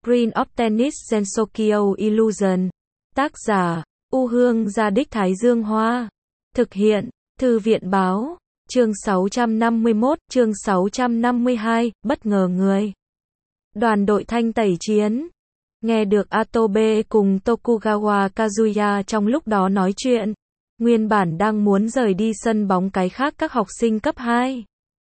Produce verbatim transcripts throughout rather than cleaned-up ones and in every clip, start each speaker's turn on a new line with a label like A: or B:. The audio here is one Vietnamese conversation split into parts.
A: Screen of Tennis Gensokyo Illusion. Tác giả, U Hương Gia Đích Thái Dương Hoa. Thực hiện, Thư viện Báo. Chương sáu trăm năm mươi mốt, chương sáu trăm năm mươi hai, bất ngờ người. Đoàn đội thanh tẩy chiến. Nghe được Atobe cùng Tokugawa Kazuya trong lúc đó nói chuyện. Nguyên bản đang muốn rời đi sân bóng cái khác các học sinh cấp hai.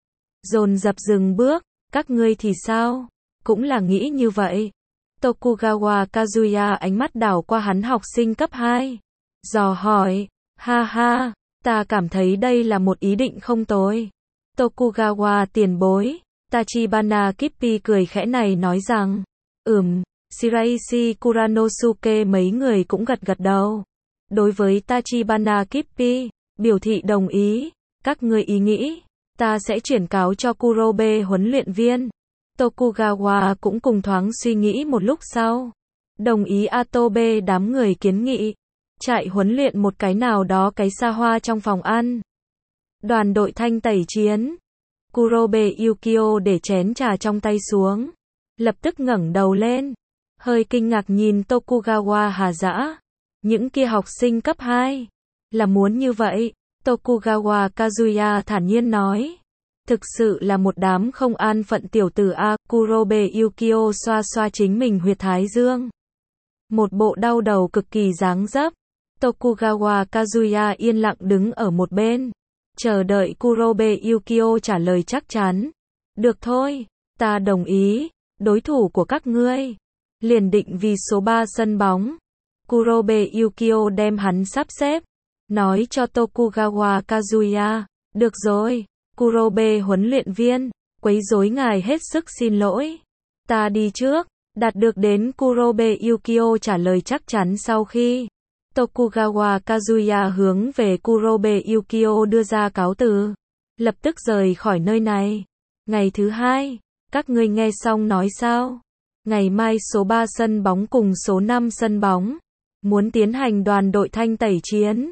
A: Dồn dập dừng bước, các ngươi thì sao? Cũng là nghĩ như vậy. Tokugawa Kazuya ánh mắt đảo qua hắn học sinh cấp hai. Dò hỏi, ha ha, ta cảm thấy đây là một ý định không tồi. Tokugawa tiền bối, Tachibana Kippi cười khẽ này nói rằng, ừm, Shiraishi Kuranosuke mấy người cũng gật gật đầu. Đối với Tachibana Kippi, biểu thị đồng ý, các ngươi ý nghĩ, ta sẽ chuyển cáo cho Kurobe huấn luyện viên. Tokugawa cũng cùng thoáng suy nghĩ một lúc sau. Đồng ý Atobe đám người kiến nghị. Chạy huấn luyện một cái nào đó cái xa hoa trong phòng ăn. Đoàn đội thanh tẩy chiến. Kurobe Yukio để chén trà trong tay xuống. Lập tức ngẩng đầu lên. Hơi kinh ngạc nhìn Tokugawa hà dã. Những kia học sinh cấp hai. Là muốn như vậy. Tokugawa Kazuya thản nhiên nói. Thực sự là một đám không an phận tiểu tử a. Kurobe Yukio xoa xoa chính mình huyệt thái dương. Một bộ đau đầu cực kỳ dáng dấp. Tokugawa Kazuya yên lặng đứng ở một bên. Chờ đợi Kurobe Yukio trả lời chắc chắn. Được thôi, ta đồng ý. Đối thủ của các ngươi. Liền định vì số ba sân bóng. Kurobe Yukio đem hắn sắp xếp. Nói cho Tokugawa Kazuya. Được rồi. Kurobe huấn luyện viên, quấy rối ngài hết sức xin lỗi. Ta đi trước. Đạt được đến Kurobe Yukio trả lời chắc chắn sau khi Tokugawa Kazuya hướng về Kurobe Yukio đưa ra cáo từ. Lập tức rời khỏi nơi này. Ngày thứ hai, các ngươi nghe xong nói sao? Ngày mai số ba sân bóng cùng số năm sân bóng muốn tiến hành đoàn đội thanh tẩy chiến.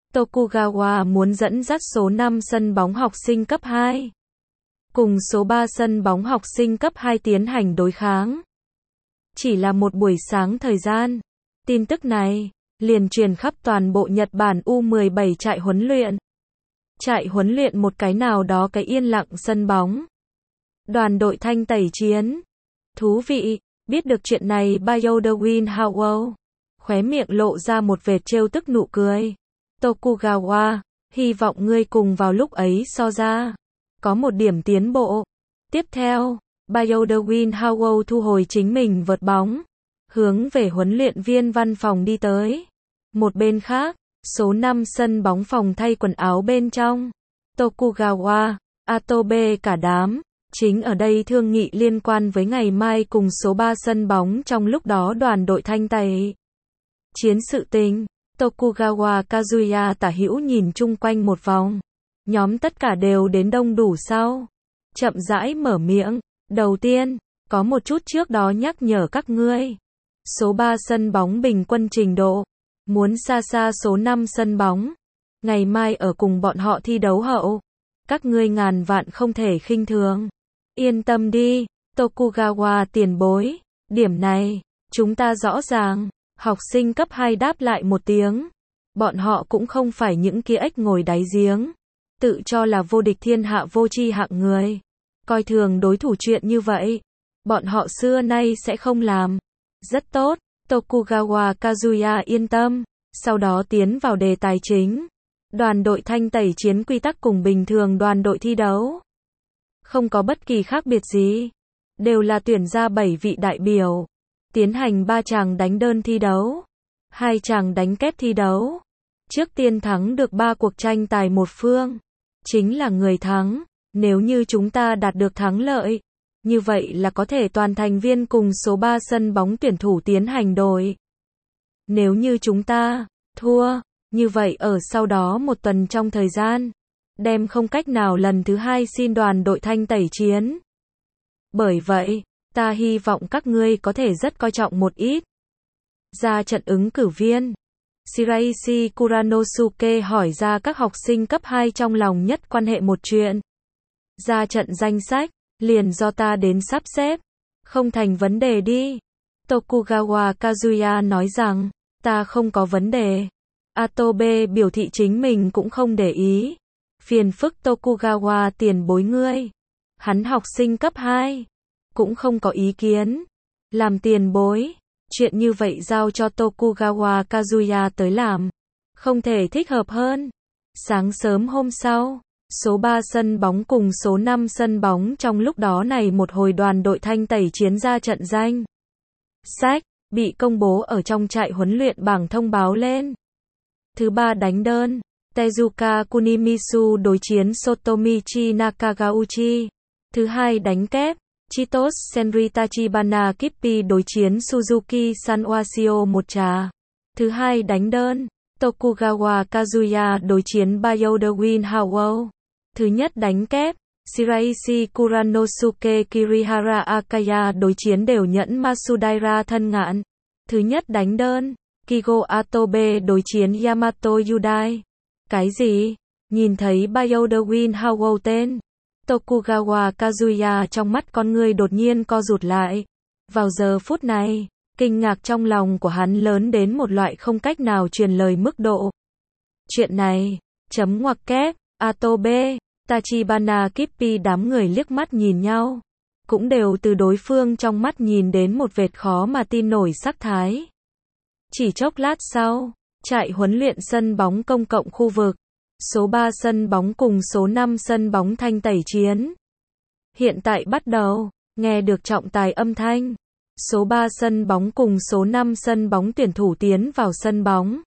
A: Tokugawa muốn dẫn dắt số năm sân bóng học sinh cấp hai cùng số ba sân bóng học sinh cấp hai tiến hành đối kháng. Chỉ là một buổi sáng thời gian, tin tức này liền truyền khắp toàn bộ Nhật Bản U mười bảy trại huấn luyện. Trại huấn luyện một cái nào đó cái yên lặng sân bóng. Đoàn đội thanh tẩy chiến. Thú vị, biết được chuyện này Bayodawin Howell. Khóe miệng lộ ra một vệt trêu tức nụ cười. Tokugawa, hy vọng ngươi cùng vào lúc ấy so ra. Có một điểm tiến bộ. Tiếp theo, Bayodawin Howell thu hồi chính mình vợt bóng. Hướng về huấn luyện viên văn phòng đi tới. Một bên khác, số năm sân bóng phòng thay quần áo bên trong. Tokugawa, Atobe cả đám. Chính ở đây thương nghị liên quan với ngày mai cùng số ba sân bóng trong lúc đó đoàn đội thanh tẩy chiến sự tình. Tokugawa Kazuya tả hữu nhìn chung quanh một vòng. Nhóm tất cả đều đến đông đủ sau. Chậm rãi mở miệng. Đầu tiên, có một chút trước đó nhắc nhở các ngươi. Số ba sân bóng bình quân trình độ. Muốn xa xa số năm sân bóng. Ngày mai ở cùng bọn họ thi đấu hậu. Các ngươi ngàn vạn không thể khinh thường. Yên tâm đi, Tokugawa tiền bối. Điểm này, chúng ta rõ ràng. Học sinh cấp hai đáp lại một tiếng. Bọn họ cũng không phải những kia ếch ngồi đáy giếng. Tự cho là vô địch thiên hạ vô tri hạng người. Coi thường đối thủ chuyện như vậy. Bọn họ xưa nay sẽ không làm. Rất tốt, Tokugawa Kazuya yên tâm. Sau đó tiến vào đề tài chính. Đoàn đội thanh tẩy chiến quy tắc cùng bình thường đoàn đội thi đấu. Không có bất kỳ khác biệt gì. Đều là tuyển ra bảy vị đại biểu. Tiến hành ba chàng đánh đơn thi đấu. Hai chàng đánh kép thi đấu. Trước tiên thắng được ba cuộc tranh tài một phương. Chính là người thắng. Nếu như chúng ta đạt được thắng lợi. Như vậy là có thể toàn thành viên cùng số ba sân bóng tuyển thủ tiến hành đội. Nếu như chúng ta thua. Như vậy ở sau đó một tuần trong thời gian. Đem không cách nào lần thứ hai xin đoàn đội thanh tẩy chiến. Bởi vậy, ta hy vọng các ngươi có thể rất coi trọng một ít. Ra trận ứng cử viên. Shiraishi Kuranosuke hỏi ra các học sinh cấp hai trong lòng nhất quan hệ một chuyện. Ra trận danh sách, liền do ta đến sắp xếp. Không thành vấn đề đi. Tokugawa Kazuya nói rằng, ta không có vấn đề. Atobe biểu thị chính mình cũng không để ý. Phiền phức Tokugawa tiền bối ngươi. Hắn học sinh cấp hai. Cũng không có ý kiến. Làm tiền bối. Chuyện như vậy giao cho Tokugawa Kazuya tới làm. Không thể thích hợp hơn. Sáng sớm hôm sau, số ba sân bóng cùng số năm sân bóng trong lúc đó này một hồi đoàn đội thanh tẩy chiến ra trận danh sách, bị công bố ở trong trại huấn luyện bảng thông báo lên. Thứ ba đánh đơn, Tezuka Kunimisu đối chiến Sotomichi Nakagauchi. Thứ hai đánh kép, Chitos Senri Tachibana Kippi đối chiến Suzuki Sanwashio một trà. Thứ hai đánh đơn, Tokugawa Kazuya đối chiến Byoda-win Howell. Thứ nhất đánh kép, Shiraishi Kuranosuke Kirihara Akaya đối chiến đều nhẫn Masudaira thân ngạn. Thứ nhất đánh đơn, Kigo Atobe đối chiến Yamato Yudai. Cái gì? Nhìn thấy Byoda-win Howell tên Tokugawa Kazuya trong mắt con người đột nhiên co rụt lại. Vào giờ phút này, kinh ngạc trong lòng của hắn lớn đến một loại không cách nào truyền lời mức độ. Chuyện này, chấm ngoặc kép, Atobe, Tachibana Kippi đám người liếc mắt nhìn nhau. Cũng đều từ đối phương trong mắt nhìn đến một vệt khó mà tin nổi sắc thái. Chỉ chốc lát sau, trại huấn luyện sân bóng công cộng khu vực. Số ba sân bóng cùng số năm sân bóng thanh tẩy chiến. Hiện tại bắt đầu, nghe được trọng tài âm thanh. Số ba sân bóng cùng số năm sân bóng tuyển thủ tiến vào sân bóng.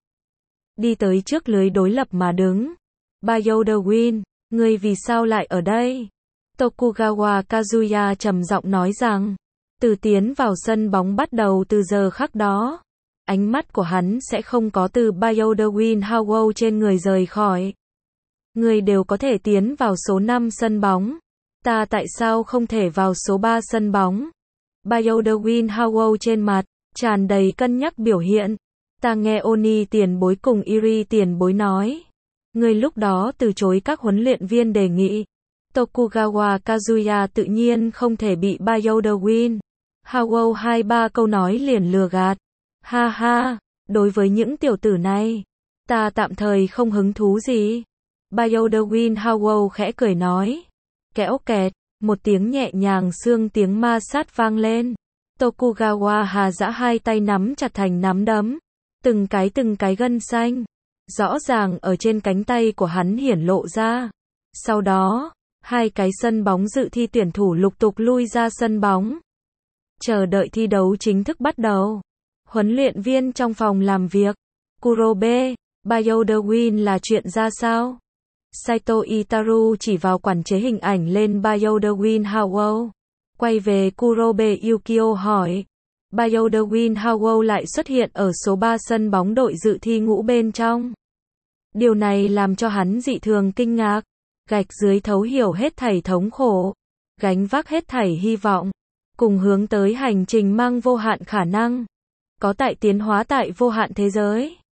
A: Đi tới trước lưới đối lập mà đứng. Byoda-win, ngươi vì sao lại ở đây? Tokugawa Kazuya trầm giọng nói rằng, từ tiến vào sân bóng bắt đầu từ giờ khắc đó, ánh mắt của hắn sẽ không có từ Byoda-win Howell trên người rời khỏi. Người đều có thể tiến vào số năm sân bóng. Ta tại sao không thể vào số ba sân bóng? Byoda-win Howell trên mặt tràn đầy cân nhắc biểu hiện. Ta nghe Oni tiền bối cùng Iri tiền bối nói. Người lúc đó từ chối các huấn luyện viên đề nghị. Tokugawa Kazuya tự nhiên không thể bị Byoda-win Howell hai ba câu nói liền lừa gạt. Ha ha, đối với những tiểu tử này, ta tạm thời không hứng thú gì. Byoda-win Howell khẽ cười nói. Kẽo kẹt, một tiếng nhẹ nhàng xương tiếng ma sát vang lên. Tokugawa hà giã hai tay nắm chặt thành nắm đấm. Từng cái từng cái gân xanh, rõ ràng ở trên cánh tay của hắn hiển lộ ra. Sau đó, hai cái sân bóng dự thi tuyển thủ lục tục lui ra sân bóng. Chờ đợi thi đấu chính thức bắt đầu. Huấn luyện viên trong phòng làm việc. Kurobe, Byoda-win là chuyện ra sao? Saito Itaru chỉ vào quản chế hình ảnh lên Byoda-win Howell. Quay về Kurobe Yukio hỏi. Byoda-win Howell lại xuất hiện ở số ba sân bóng đội dự thi ngũ bên trong. Điều này làm cho hắn dị thường kinh ngạc. Gạch dưới thấu hiểu hết thảy thống khổ. Gánh vác hết thảy hy vọng. Cùng hướng tới hành trình mang vô hạn khả năng. Có tại tiến hóa tại vô hạn thế giới.